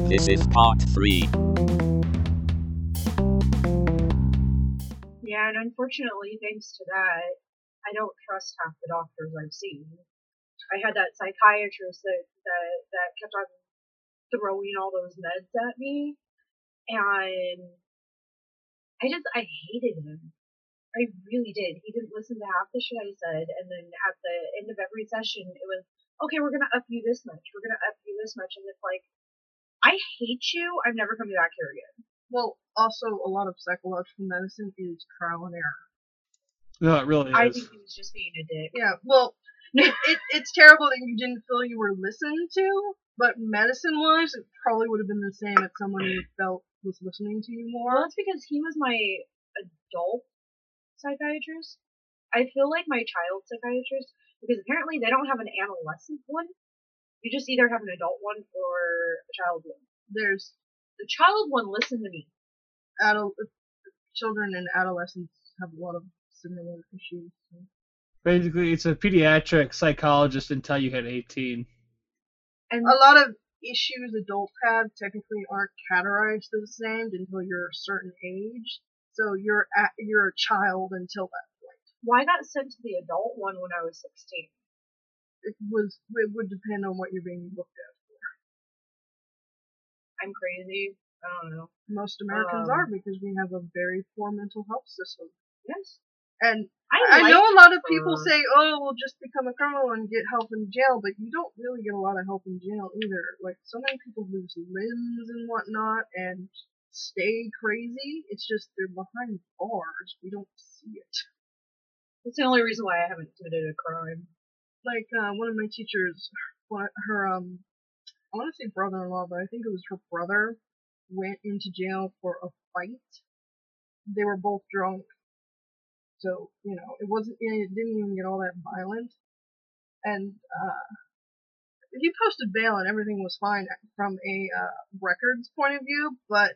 This is part 3. Yeah, and unfortunately, thanks to that, I don't trust half the doctors I've seen. I had that psychiatrist that kept on throwing all those meds at me, and I hated him. I really did. He didn't listen to half the shit I said, and then at the end of every session, it was, okay, we're gonna up you this much, we're gonna up you this much, and it's like, I hate you, I'm never coming back here again. Well, also, a lot of psychological medicine is trial and error. No, it really is. I think he was just being a dick. Yeah, well, it's terrible that you didn't feel you were listened to, but medicine-wise, it probably would have been the same if someone you felt was listening to you more. Well, that's because he was my adult psychiatrist. I feel like my child psychiatrist, because apparently they don't have an adolescent one. You just either have an adult one or a child one. There's The child one listened to me. children and adolescents have a lot of similar issues. So. Basically, it's a pediatric psychologist until you hit 18. And A lot of issues adults have technically aren't categorized the same until you're a certain age. So you're a child until that point. well, I got sent to the adult one when I was 16. It would depend on what you're being looked at for. I'm crazy. I don't know. Most Americans are because we have a very poor mental health system. Yes. And I know a lot of for- people say, oh, we'll just become a criminal and get help in jail, but you don't really get a lot of help in jail either. Like, so many people lose limbs and whatnot and stay crazy. It's just they're behind bars. We don't see it. That's the only reason why I haven't committed a crime. Like, one of my teachers, her, I want to say brother-in-law, but I think it was her brother, went into jail for a fight. They were both drunk. So, it didn't even get all that violent. And, he posted bail and everything was fine from a, records point of view, but,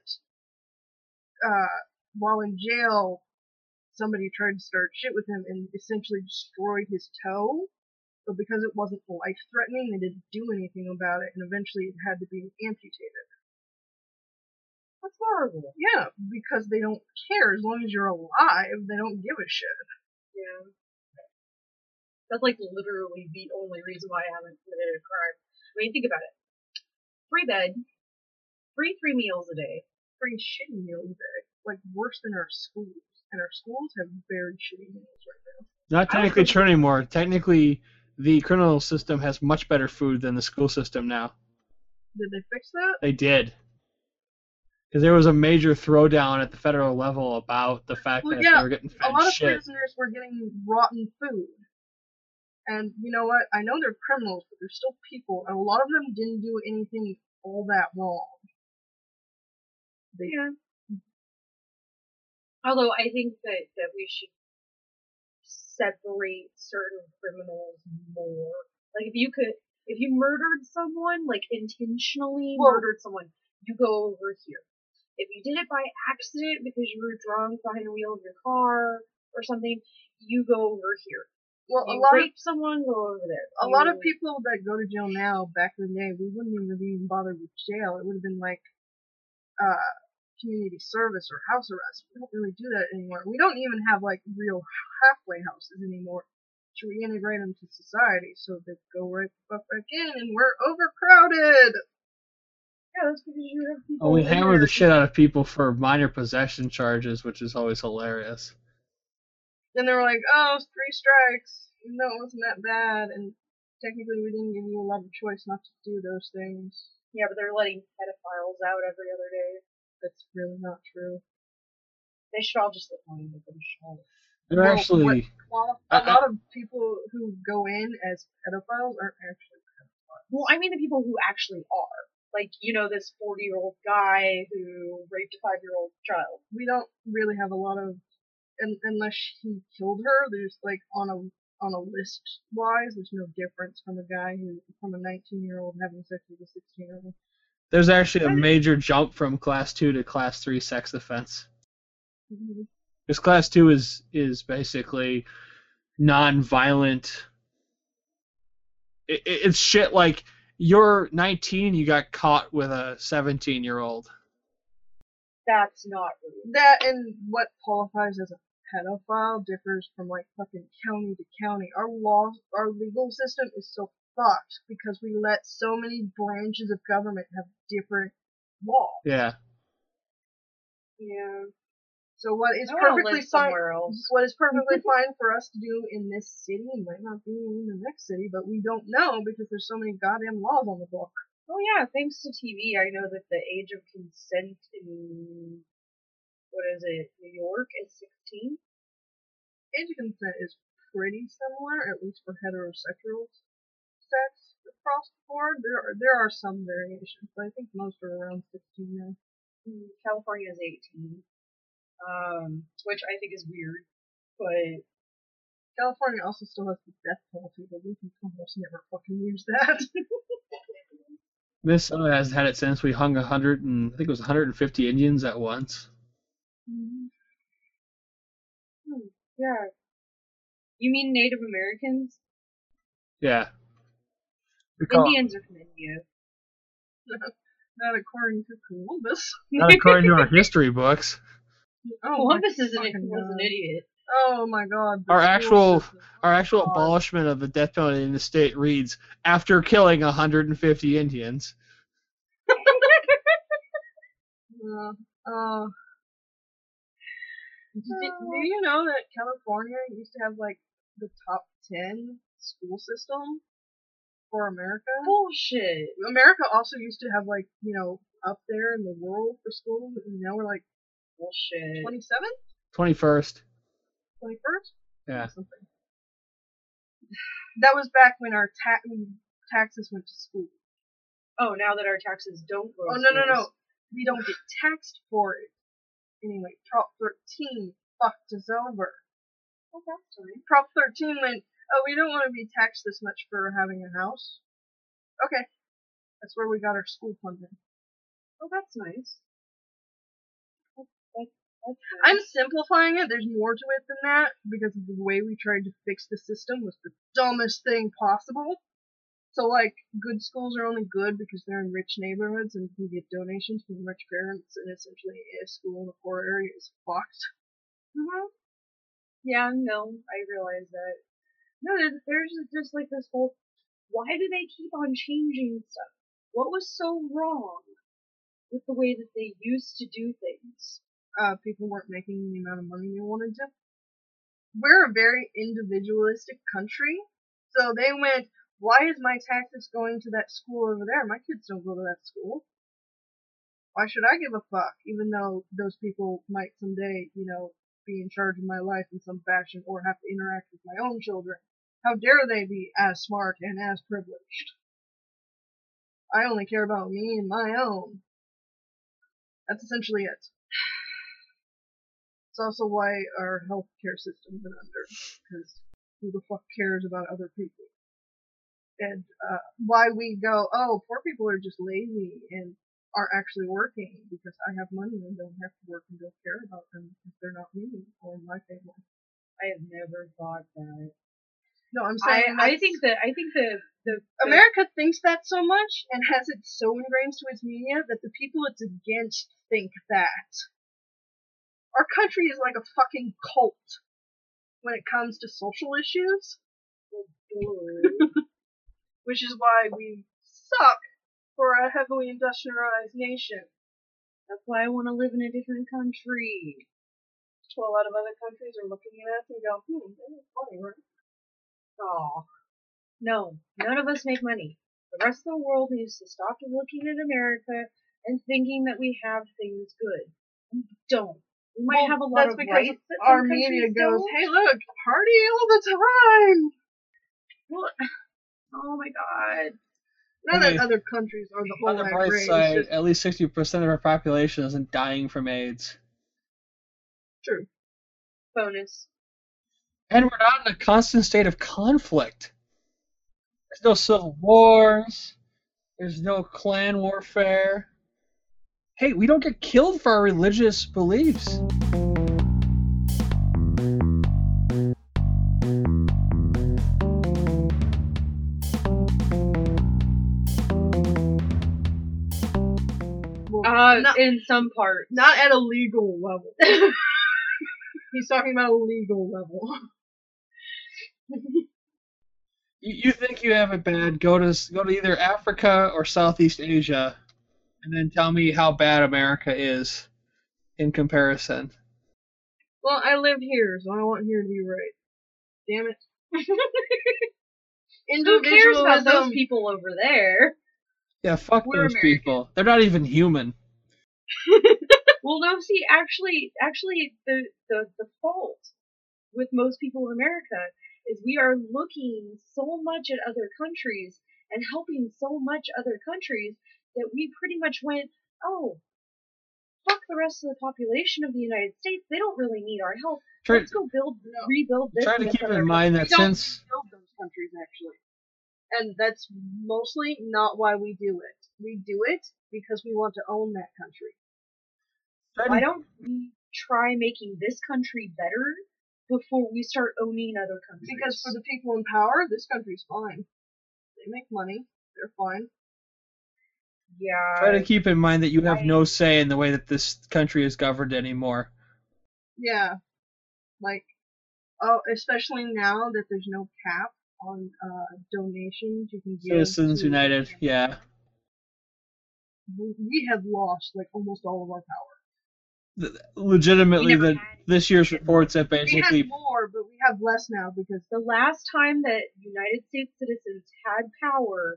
while in jail, somebody tried to start shit with him and essentially destroyed his toe. But because it wasn't life-threatening, they didn't do anything about it, and eventually it had to be amputated. That's horrible. Yeah, because they don't care. As long as you're alive, they don't give a shit. Yeah. That's like literally the only reason why I haven't committed a crime. I mean, think about it. Free bed, free 3 meals a day. Free shitty meals a day. Like, worse than our schools. And our schools have very shitty meals right now. Not technically true anymore. Technically, the criminal system has much better food than the school system now. Did they fix that? They did. Because there was a major throwdown at the federal level about the fact that they were getting fed a lot of shit. prisoners were getting rotten food. And you know what? I know they're criminals, but they're still people, and a lot of them didn't do anything all that wrong. Yeah. Although I think that we should separate certain criminals more. Like if you murdered someone, like intentionally murdered someone, you go over here. If you did it by accident because you were drunk behind the wheel of your car or something, you go over here. Well, you a lot rape someone, go over there. A lot of people that go to jail now, back in the day, we wouldn't even bother with jail. It would have been like community service or house arrest. We don't really do that anymore. We don't even have like real halfway houses anymore to reintegrate them to society, so they go right the fuck back in, and we're overcrowded. Yeah, that's because you have people. Oh, we hammer the shit out of people for minor possession charges, which is always hilarious. Then they were like, oh, 3 strikes. No, it wasn't that bad, and technically we didn't give you a lot of choice not to do those things. Yeah, but they're letting pedophiles out every other day. That's really not true. They should all just get money with them shot. They're actually... A lot of people who go in as pedophiles aren't actually pedophiles. Well, I mean the people who actually are. Like, this 40-year-old guy who raped a 5-year-old child. We don't really have a lot of... Unless he killed her, there's like on a list wise, there's no difference from a 19-year-old having sex with a 16-year-old. There's actually a major jump from class 2 to class 3 sex offense. Because class 2 is basically non-violent. It's shit like you're 19, you got caught with a 17-year-old. That's not rude. That and what qualifies as a pedophile differs from like fucking county to county. Our legal system is so fucked because we let so many branches of government have different laws. Yeah. Yeah. So what is I wanna perfectly live fine? somewhere else. What is perfectly fine for us to do in this city might not be in the next city, but we don't know because there's so many goddamn laws on the book. Oh yeah, thanks to TV, I know that the age of consent in what is it, New York is 16. Age of consent is pretty similar, at least for heterosexual sex across the board. There are some variations, but I think most are around 16 now. California is 18, which I think is weird, but California also still has the death penalty, but we can almost never fucking use that. Minnesota has had it since we hung 100 and I think it was 150 Indians at once. Yeah. You mean Native Americans? Yeah. Indians are from India. Not according to Columbus. Not according to our history books. Oh, Columbus was fucking an God. idiot. Oh my God. the Our school system. actual God. abolishment of the death penalty in the state reads, after killing 150 Indians. Do you know that California used to have like the top 10 school system for America? Bullshit. America also used to have like, up there in the world for schools, and now we're like Bullshit. 27th? 21st. 21st? Yeah. Something. That was back when our taxes went to school. Oh, now that our taxes don't go Oh, to no. schools. We don't get taxed for it. Anyway, Prop 13 fucked us over. Oh, that's fine. Prop 13 went, oh, we don't want to be taxed this much for having a house. Okay. That's where we got our school funding. Oh, that's nice. That's nice. I'm simplifying it. There's more to it than that because of the way we tried to fix the system was the dumbest thing possible. So, like, good schools are only good because they're in rich neighborhoods and can get donations from rich parents, and essentially a school in a poor area is fucked. Yeah, no, I realize that. No, there's just like this whole, why do they keep on changing stuff? What was so wrong with the way that they used to do things? People weren't making the amount of money they wanted to. We're a very individualistic country, so they went, why is my taxes going to that school over there? My kids don't go to that school. Why should I give a fuck? Even though those people might someday, be in charge of my life in some fashion or have to interact with my own children. How dare they be as smart and as privileged? I only care about me and my own. That's essentially it. It's also why our healthcare system went under, because who the fuck cares about other people? And why we go, oh, poor people are just lazy and aren't actually working because I have money and don't have to work and don't care about them because they're not me or my family. I have never thought that. No, I'm saying I think the America thinks that so much and has it so ingrained to its media that the people it's against think that. Our country is like a fucking cult when it comes to social issues. Which is why we suck for a heavily industrialized nation. That's why I want to live in a different country. So a lot of other countries are looking at us and go, that's funny, right? Aw. No, none of us make money. The rest of the world needs to stop looking at America and thinking that we have things good. We don't. We might have a lot of rights that our some media countries goes, don't. hey look, party all the time! What? Oh my god. Not that other countries are the On whole the bright race. side, at least 60% of our population isn't dying from AIDS. True. Bonus. And we're not in a constant state of conflict. There's no civil wars. There's no clan warfare. Hey, we don't get killed for our religious beliefs. Not- in some parts. Not at a legal level. He's talking about a legal level. You think you have it bad? Go to either Africa or Southeast Asia, and then tell me how bad America is in comparison. Well, I live here, so I want here to be right. Damn it. Who cares about those Individualism. people over there? Yeah, fuck We're those American. people. They're not even human. Well, no, see, actually, the fault with most people in America is we are looking so much at other countries and helping so much other countries that we pretty much went, oh, fuck the rest of the population of the United States. They don't really need our help. Let's go rebuild this. Try to in keep other in mind that We don't since build those countries, actually. And that's mostly not why we do it. We do it because we want to own that country. Why don't we try making this country better before we start owning other countries? Because for the people in power, this country's fine. They make money. They're fine. yeah, try to keep in mind that you have no say in the way that this country is governed anymore. Yeah. Like, especially now that there's no cap on donations you can give. Citizens to- United, yeah. We have lost, like, almost all of our power. Legitimately, We never this year's reports have We basically had more, but we have less now because the last time that United States citizens had power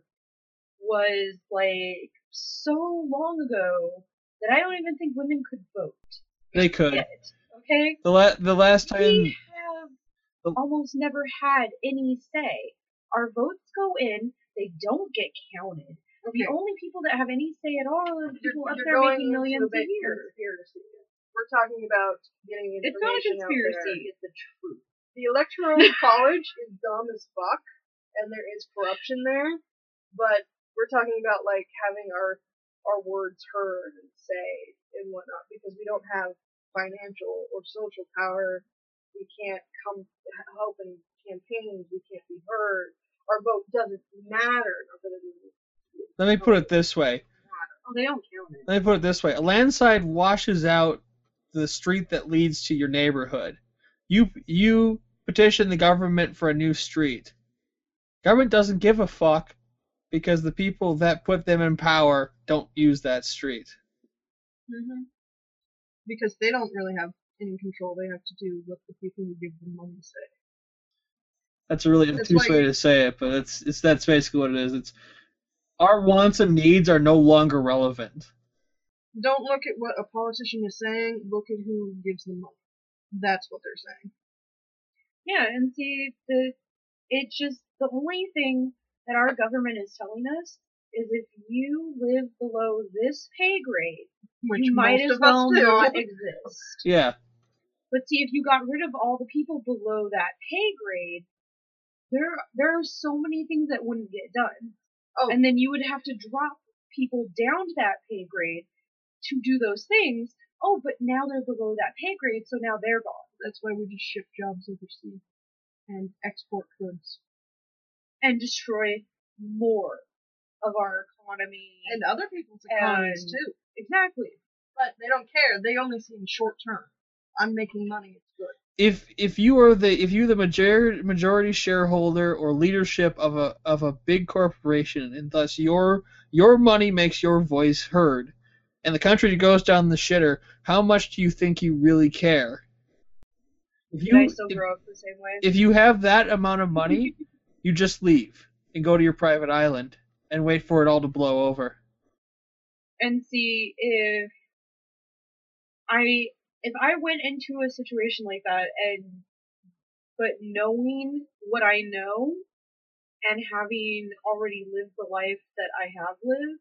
was like so long ago that I don't even think women could vote. they could. Yet, okay? The last time We have almost never had any say. Our votes go in, they don't get counted. okay. The only people that have any say at all are the people up You're there going making into millions a bit a year. conspiracy. We're talking about getting It's not a information out conspiracy. there. It's the truth. The Electoral College is dumb as fuck, and there is corruption there. But we're talking about like having our words heard and say and whatnot because we don't have financial or social power. We can't come help in campaigns. We can't be heard. Our vote doesn't matter. Not that it doesn't. let me put it this way. Oh, they don't count it. Let me put it this way. A landslide washes out the street that leads to your neighborhood. You petition the government for a new street. Government doesn't give a fuck because the people that put them in power don't use that street. Mm-hmm. Because they don't really have any control. They have to do what the people who give them money say. That's a really It's obtuse like- way to say it, but that's basically what it is. It's our wants and needs are no longer relevant. Don't look at what a politician is saying. Look at who gives them money. That's what they're saying. Yeah, and see, it's just the only thing that our government is telling us is if you live below this pay grade, Which you might most as of us well do. not exist. Yeah. But see, if you got rid of all the people below that pay grade, there are so many things that wouldn't get done. Oh. And then you would have to drop people down to that pay grade to do those things. Oh, but now they're below that pay grade, so now they're gone. That's why we just ship jobs overseas and export goods. And destroy more of our economy. And other people's economies And- too. Exactly. But they don't care. They only see in short term. I'm making money. It's good. If you're the majority shareholder or leadership of a big corporation, and thus your money makes your voice heard, and the country goes down the shitter, how much do you think you really care? Did I still grow up the same way? If you have that amount of money, you just leave and go to your private island and wait for it all to blow over. And see, if I went into a situation like that but knowing what I know and having already lived the life that I have lived,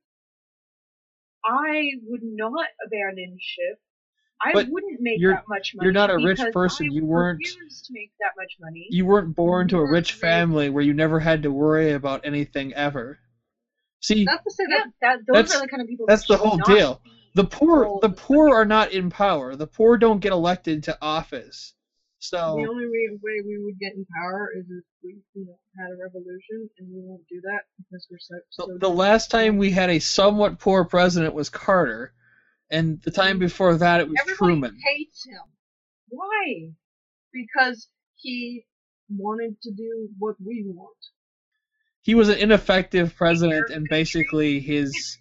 I would not abandon ship. I But wouldn't make you're- that much money. you're not a rich because person. I You weren't- refuse to make that much money. You weren't born to a rich Right. family where you never had to worry about anything ever. See, Not to say Yeah, that. those That's- are the kind of people. that's that the whole should not deal. be the poor controlled. are not in power. The poor don't get elected to office. The So only way we would get in power is if we had a revolution, and we won't do that because we're so the last time we had a somewhat poor president was Carter, And the time before that, it was Everybody Truman. hates him Why? because he wanted to do what we want. He was an ineffective president, and basically his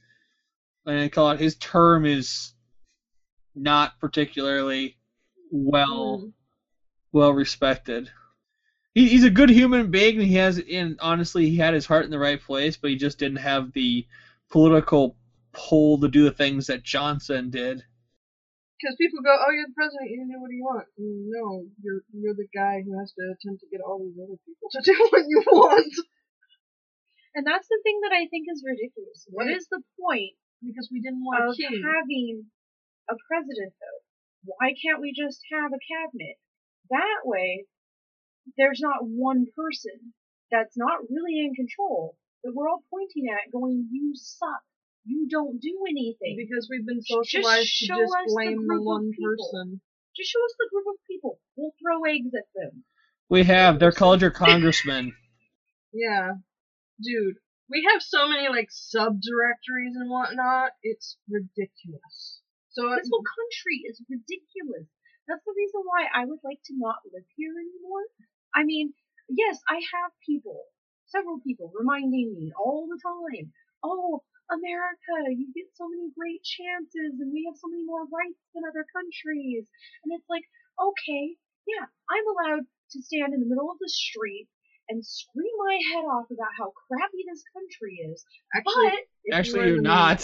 term is not particularly well respected. He's a good human being, and honestly, he had his heart in the right place, but he just didn't have the political pull to do the things that Johnson did. Because people go, oh, you're the president, you can do what you want. No, you're the guy who has to attempt to get all these other people to do what you want. And that's the thing that I think is ridiculous. What is the point Because we didn't want a of king. having a president, though? Why can't we just have a cabinet? That way, there's not one person that's not really in control that we're all pointing at going, you suck. You don't do anything. Because we've been socialized to just blame the one person. Just show us the group of people. We'll throw eggs at them. We have. They're called your congressmen. Yeah. Dude, we have so many, like, subdirectories and whatnot, it's ridiculous. So This whole country is ridiculous. That's the reason why I would like to not live here anymore. I mean, yes, I have several people reminding me all the time, oh, America, you get so many great chances and we have so many more rights than other countries. And it's like, okay, yeah, I'm allowed to stand in the middle of the street and scream my head off about how crappy this country is. Actually, you're not.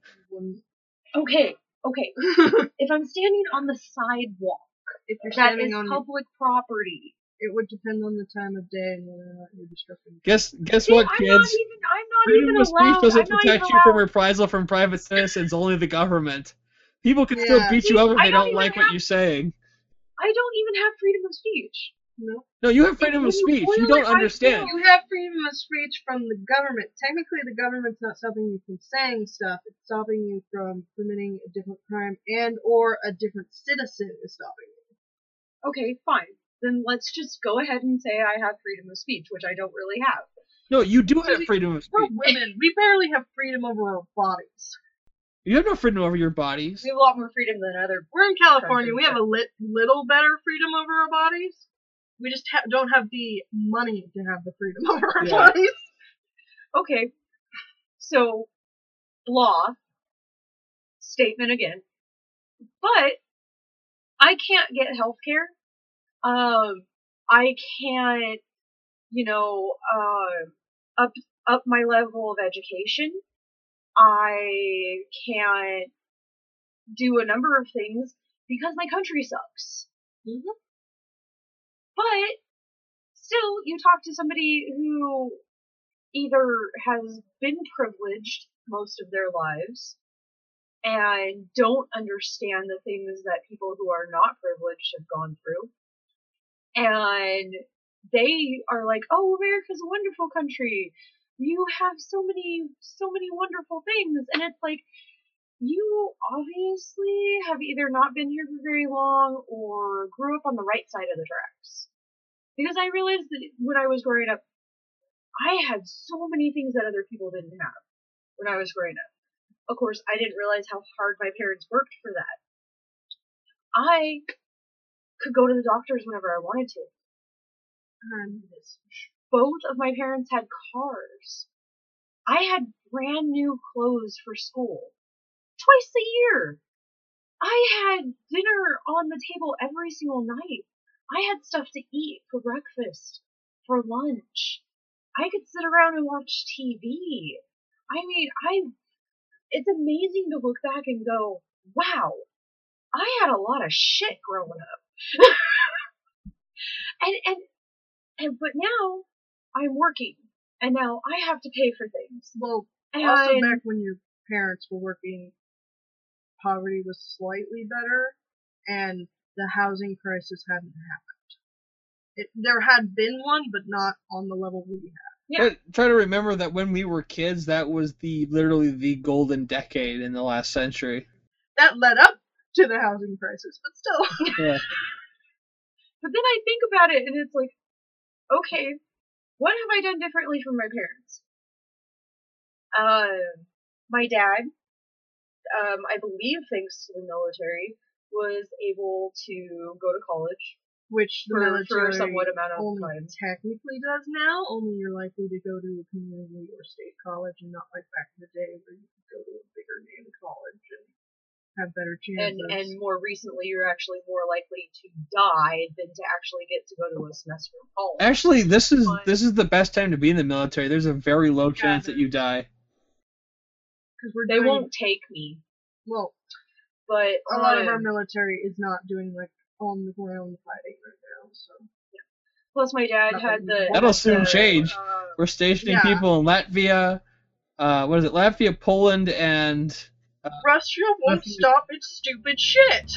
Okay. If I'm standing on the sidewalk, If you're that standing is on public property. it would depend on the time of day and whether or not you're disrupting. Guess See, what, I'm kids? not Freedom even of speech allowed. doesn't I'm not protect even you from allowed. reprisal from private citizens, only the government. People can still Yeah. beat you up if I they don't don't even like what have- you're saying. I don't even have freedom of speech. No. No, you have freedom of When you speech. boil You don't it right understand. down- You have freedom of speech from the government. Technically, the government's not stopping you from saying stuff. It's stopping you from committing a different crime and or a different citizen is stopping you. Okay, fine. Then let's just go ahead and say I have freedom of speech, which I don't really have. No, you do have freedom of We're speech. women. We barely have freedom over our bodies. You have no freedom over your bodies. We have a lot more freedom than other. We're in California. We have a little better freedom over our bodies. We just don't have the money to have the freedom over our Yeah. bodies. Okay, so law statement again, but I can't get healthcare. I can't, up my level of education. I can't do a number of things because my country sucks. Mhm. But still, you talk to somebody who either has been privileged most of their lives and don't understand the things that people who are not privileged have gone through. And they are like, oh, America's a wonderful country. You have so many wonderful things. And it's like, you obviously have either not been here for very long or grew up on the right side of the tracks. Because I realized that when I was growing up, I had so many things that other people didn't have when I was growing up. Of course, I didn't realize how hard my parents worked for that. I could go to the doctors whenever I wanted to. Both of my parents had cars. I had brand new clothes for school. Twice a year. I had dinner on the table every single night. I had stuff to eat for breakfast, for lunch. I could sit around and watch TV. I mean, it's amazing to look back and go, wow, I had a lot of shit growing up. But now I'm working, and now I have to pay for things. Well, And also back when your parents were working, poverty was slightly better, and the housing crisis hadn't happened. There had been one, but not on the level we had. Yeah. Try to remember that when we were kids, that was literally the golden decade in the last century. That led up to the housing crisis, but still. Yeah. But then I think about it, and it's like, okay, what have I done differently from my parents? My dad I believe thanks to the military, was able to go to college Which the for a military somewhat amount of only time. technically does now. Only you're likely to go to a community or state college, and not like back in the day where you could go to a bigger name college and have better chances. And more recently, you're actually more likely to die than to actually get to go to a semester of college. Actually, this is the best time to be in the military. There's a very low chance that you die. They won't take me. Well, but a lot of our military is not doing like on the ground fighting right now. So. Yeah. Plus, my dad had the. That'll soon change. We're stationing people in Latvia. What is it? Latvia, Poland, and. Russia won't stop its stupid shit.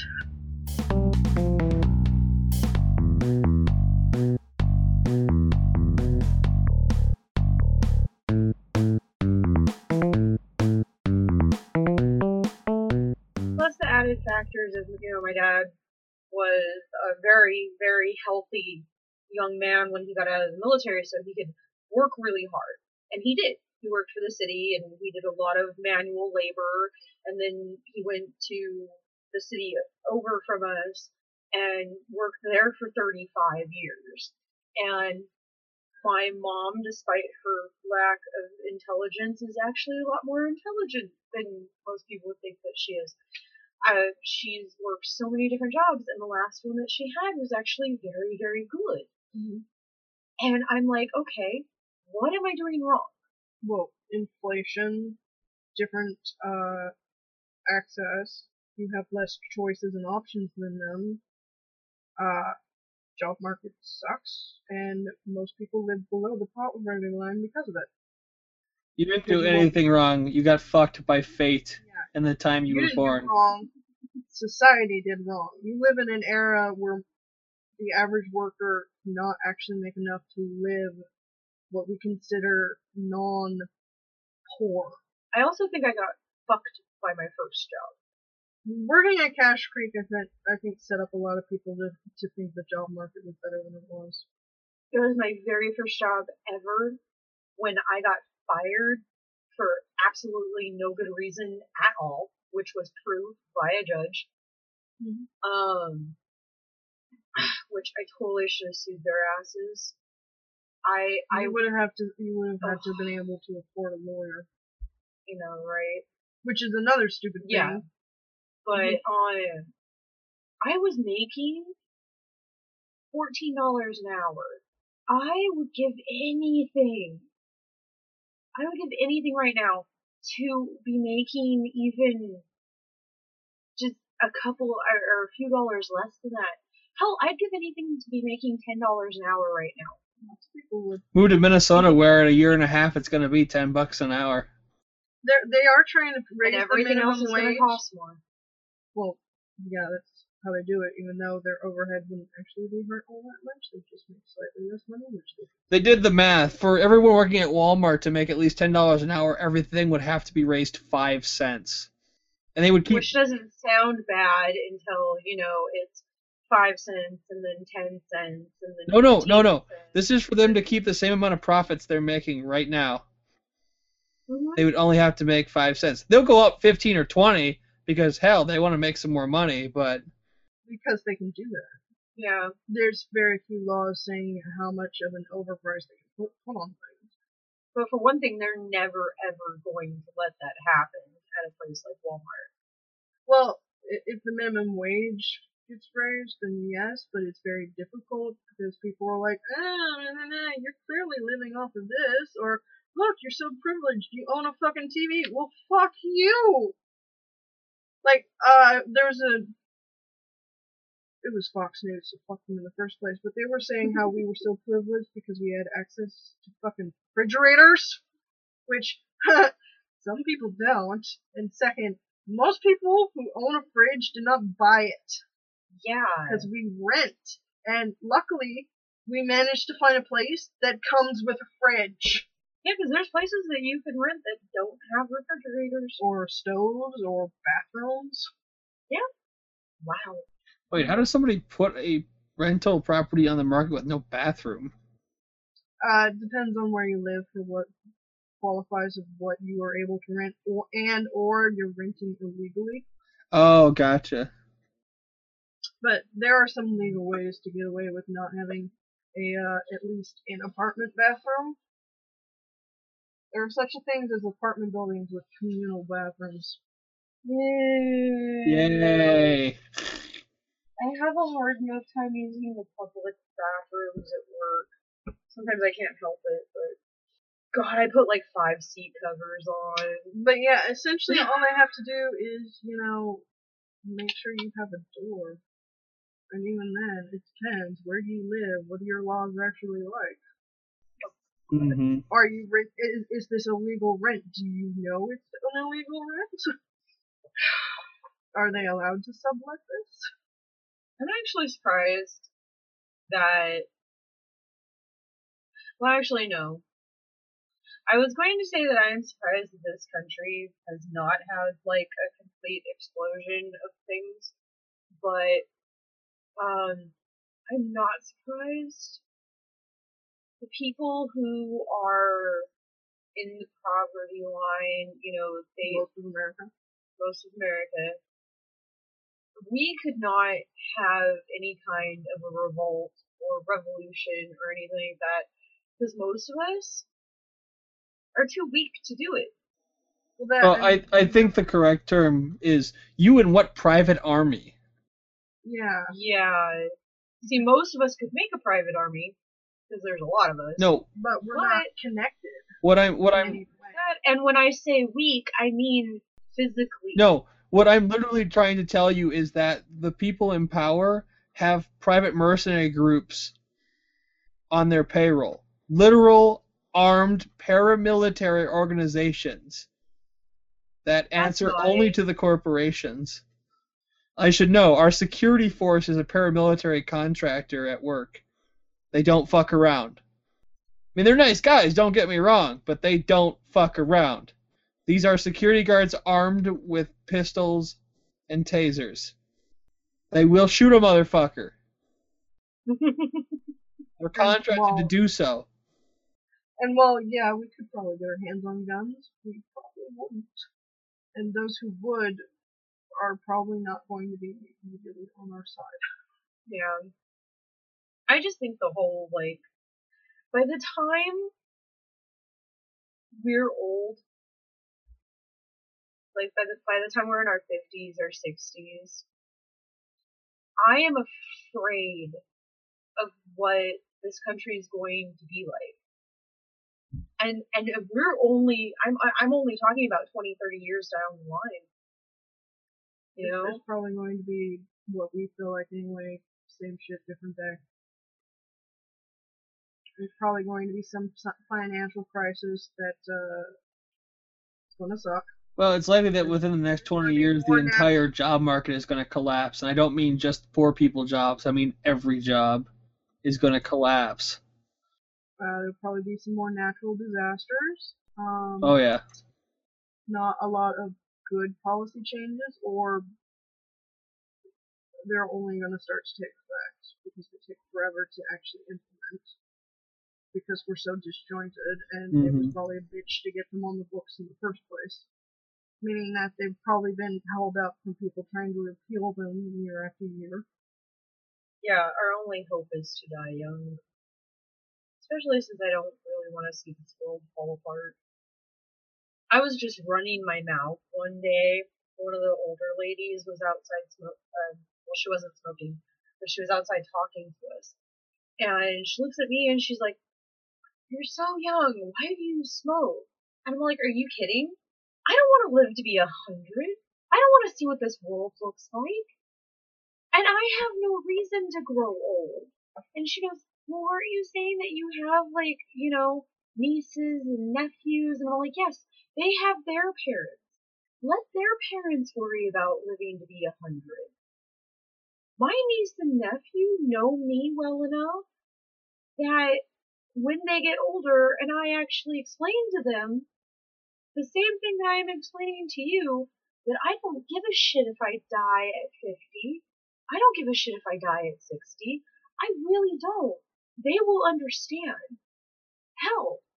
Plus the added factors of, my dad was a very, very healthy young man when he got out of the military, so he could work really hard. And he did. He worked for the city, and he did a lot of manual labor, and then he went to the city over from us and worked there for 35 years. And my mom, despite her lack of intelligence, is actually a lot more intelligent than most people would think that she is. She's worked so many different jobs, and the last one that she had was actually very, very good. Mm-hmm. And I'm like, okay, what am I doing wrong? Well, inflation, different access, you have less choices and options than them. Job market sucks, and most people live below the poverty line because of it. You didn't do anything wrong. You got fucked by fate in the time you were born. You didn't do wrong. Society did wrong. You live in an era where the average worker cannot actually make enough to live what we consider non-poor. I also think I got fucked by my first job. Working at Cache Creek, I think set up a lot of people to think the job market was better than it was. It was my very first job ever when I got fired for absolutely no good reason at all, which was proved by a judge. Mm-hmm. Which I totally should have sued their asses. You would have had to have been able to afford a lawyer. Right? Which is another stupid thing. Yeah. But I was making $14 an hour. I would give anything right now to be making even just a couple or a few dollars less than that. Hell, I'd give anything to be making $10 an hour right now. Most people would. Move to Minnesota, where in a year and a half it's going to be $10 an hour. They are trying to raise the minimum wage. Going to cost more. Well, yeah, that's how they do it. Even though their overhead wouldn't actually be hurt all that much, they just make slightly less money. They did the math. For everyone working at Walmart to make at least $10 an hour, everything would have to be raised 5 cents. And they would keep. Which doesn't sound bad until it's 5 cents and then 10 cents and then. No. This is for them to keep the same amount of profits they're making right now. Mm-hmm. They would only have to make 5 cents. They'll go up 15 or 20 because hell, they want to make some more money, but. Because they can do that. Yeah. There's very few laws saying how much of an overprice they can put on things. But for one thing, they're never ever going to let that happen at a place like Walmart. Well, if the minimum wage gets raised, then yes, but it's very difficult because people are like, you're clearly living off of this, or look, you're so privileged, you own a fucking TV. Well, fuck you! Like, it was Fox News, so fuck them in the first place, but they were saying how we were so privileged because we had access to fucking refrigerators, which some people don't, and second, most people who own a fridge do not buy it. Yeah. Because we rent, and luckily, we managed to find a place that comes with a fridge. Yeah, because there's places that you can rent that don't have refrigerators. Or stoves, or bathrooms. Yeah. Wow. Wait, how does somebody put a rental property on the market with no bathroom? It depends on where you live for what qualifies of what you are able to rent, or you're renting illegally. Oh, gotcha. But there are some legal ways to get away with not having at least an apartment bathroom. There are such things as apartment buildings with communal bathrooms. Yay! I have a hard enough time using the public bathrooms at work. Sometimes I can't help it, but God, I put like 5 seat covers on. But yeah, essentially all they have to do is, make sure you have a door. And even then, it depends. Where do you live? What are your laws actually like? Mm-hmm. Are you is this a legal rent? Do you know it's an illegal rent? Are they allowed to sublet this? I'm actually surprised that. Well, actually, no. I was going to say that I am surprised that this country has not had like a complete explosion of things, but I'm not surprised. The people who are in the poverty line, most of America, we could not have any kind of a revolt or revolution or anything like that because most of us are too weak to do it. Well, I think the correct term is you in what private army? Yeah. Yeah. See, most of us could make a private army because there's a lot of us. No, but we're not connected. What I'm and when I say weak, I mean physically. No, what I'm literally trying to tell you is that the people in power have private mercenary groups on their payroll. Literal armed paramilitary organizations that answer only to the corporations. I should know, our security force is a paramilitary contractor at work. They don't fuck around. I mean, they're nice guys, don't get me wrong, but they don't fuck around. These are security guards armed with pistols and tasers. They will shoot a motherfucker. They're contracted to do so. And well, yeah, we could probably get our hands on guns. We probably wouldn't. And those who would are probably not going to be immediately on our side. Yeah. I just think the whole, like, by the time we're old, like, by the time we're in our 50s or 60s, I am afraid of what this country is going to be like. And if we're only, I'm only talking about 20, 30 years down the line. You know? It's probably going to be what we feel like anyway. Same shit, different day. There's probably going to be some financial crisis that's going to suck. Well, it's likely that within the next 20 years, the entire job market is going to collapse. And I don't mean just poor people jobs. I mean every job is going to collapse. There'll probably be some more natural disasters. Oh, yeah. Not a lot of good policy changes, or they're only going to start to take effect because they take forever to actually implement. Because we're so disjointed, and it was probably a bitch to get them on the books in the first place. Meaning that they've probably been held up from people trying to repeal them year after year. Yeah, our only hope is to die young. Especially since I don't really want to see this world fall apart. I was just running my mouth one day. One of the older ladies was outside well, she wasn't smoking, but she was outside talking to us. And she looks at me and she's like, "You're so young. Why do you smoke?" And I'm like, "Are you kidding? I don't want to live to be 100. I don't want to see what this world looks like. And I have no reason to grow old." And she goes, "Well, weren't you saying that you have, like, nieces and nephews?" And I'm like, "Yes, they have their parents. Let their parents worry about living to be 100. My niece and nephew know me well enough that when they get older and I actually explain to them the same thing that I am explaining to you, that I don't give a shit if I die at 50. I don't give a shit if I die at 60. I really don't. They will understand. Hell,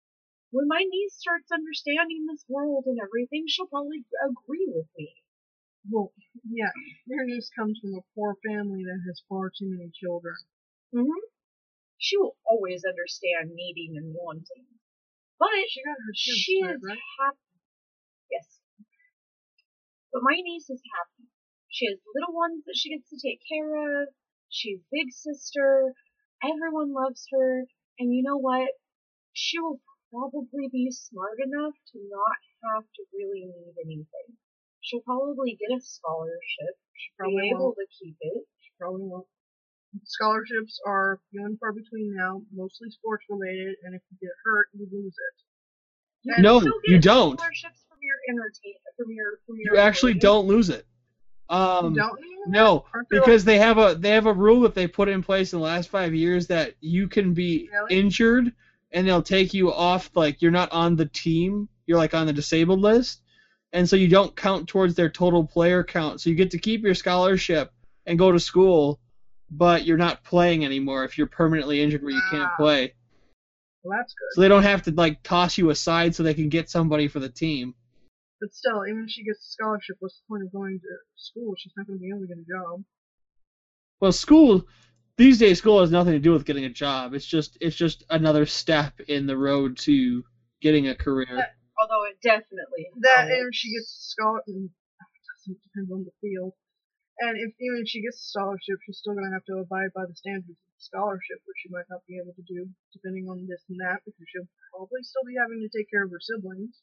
when my niece starts understanding this world and everything, she'll probably agree with me. Well, yeah, your niece comes from a poor family that has far too many children. Mm-hmm. She will always understand needing and wanting. But She got her kids she fed, is right? happy. Yes. But my niece is happy. She has little ones that she gets to take care of. She's big sister. Everyone loves her. And you know what? She will probably be smart enough to not have to really need anything. She'll probably get a scholarship. She probably Be able won't. to keep it. She probably won't. Scholarships are few and far between now, mostly sports related, and if you get hurt, you lose it. You And can No, still you get don't. scholarships from your You actually employer. don't lose it. you don't anymore? No, Aren't there because they have a rule that they put in place in the last 5 years that you can be Really? injured and they'll take you off, like you're not on the team, you're like on the disabled list, and so you don't count towards their total player count. So you get to keep your scholarship and go to school, but you're not playing anymore if you're permanently injured where you can't play. Well, that's good. So they don't have to like toss you aside so they can get somebody for the team. But still, even if she gets a scholarship, what's the point of going to school? She's not going to be able to get a job. Well, school these days, school has nothing to do with getting a job. It's just another step in the road to getting a career. Although it definitely That, helps. and if she gets a scholarship, it depends on the field. And if even if she gets a scholarship, she's still going to have to abide by the standards of the scholarship, which she might not be able to do, depending on this and that, because she'll probably still be having to take care of her siblings.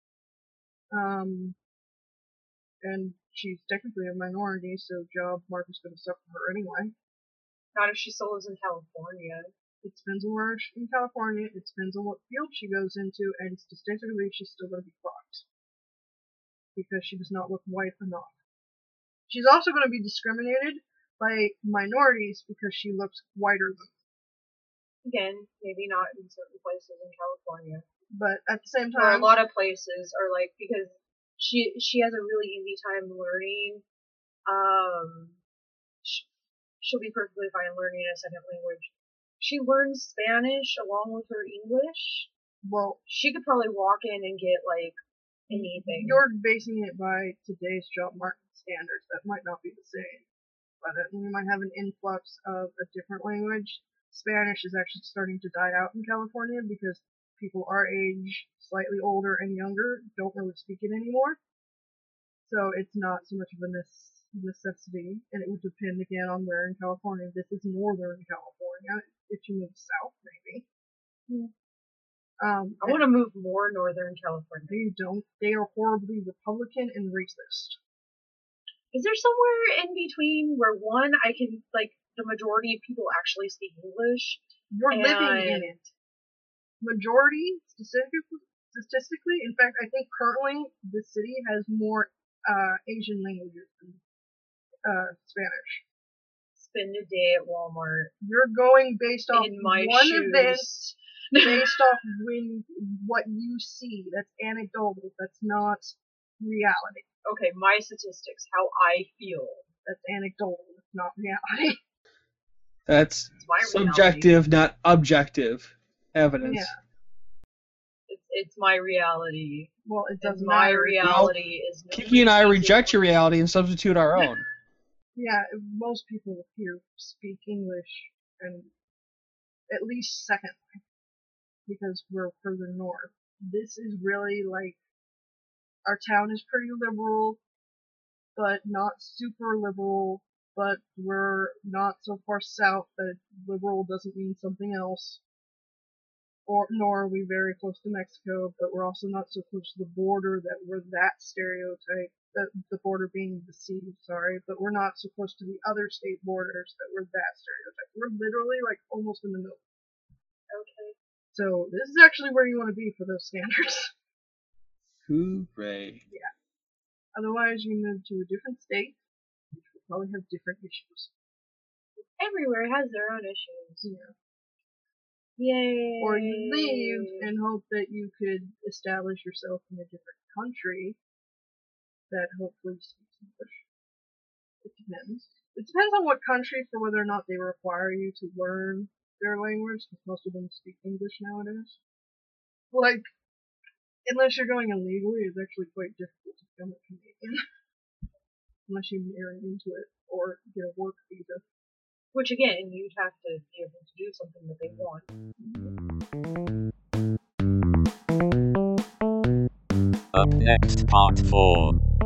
And she's technically a minority, so job market's going to suck for her anyway. Not if she still lives in California. It depends on where in California, it depends on what field she goes into, and statistically she's still going to be fucked. Because she does not look white enough. She's also going to be discriminated by minorities because she looks whiter than them. Again, maybe not in certain places in California. But at the same Or time, a lot of places are like, because she has a really easy time learning. She'll be perfectly fine learning a second language. She learns Spanish along with her English. well, She could probably walk in and get like anything. you're basing it by today's job market standards. That might not be the same. But you might have an influx of a different language. Spanish is actually starting to die out in California because people our age, slightly older and younger, don't really speak it anymore. So it's not so much of a necessity, and it would depend again on where in California. This is northern California. If you move south, maybe. I want to move more northern California. They don't. They are horribly Republican and racist. Is there somewhere in between where one I can like the majority of people actually speak English? You're living in it. Majority, statistically, in fact, I think currently the city has more Asian languages than Spanish. Spend a day at Walmart. You're going based off in my one shoes. event, based off what you see. That's anecdotal. That's not reality. Okay, my statistics, how I feel. That's anecdotal. It's not reality. That's my subjective, not objective evidence. Yeah. It's my reality. Well, it doesn't my matter. reality is. Kiki and I reject your reality and substitute our own. Yeah, most people here speak English, and at least secondly, because we're further north. This is really like, our town is pretty liberal, but not super liberal, but we're not so far south that liberal doesn't mean something else. Nor are we very close to Mexico, but we're also not so close to the border that we're that stereotype, the border being the sea, sorry, but we're not so close to the other state borders that we're that stereotype. We're literally like almost in the middle. Okay. So this is actually where you want to be for those standards. Hooray. Yeah. Otherwise, you move to a different state, which will probably have different issues. Everywhere has their own issues. Yeah. Yay. Or you leave and hope that you could establish yourself in a different country that hopefully speaks English. It depends. It depends on what country for whether or not they require you to learn their language, because most of them speak English nowadays. like, unless you're going illegally, it's actually quite difficult to become a Canadian. Unless you marry into it or get a work visa. Which again, you'd have to be able to do something that they want. Up next, part 4.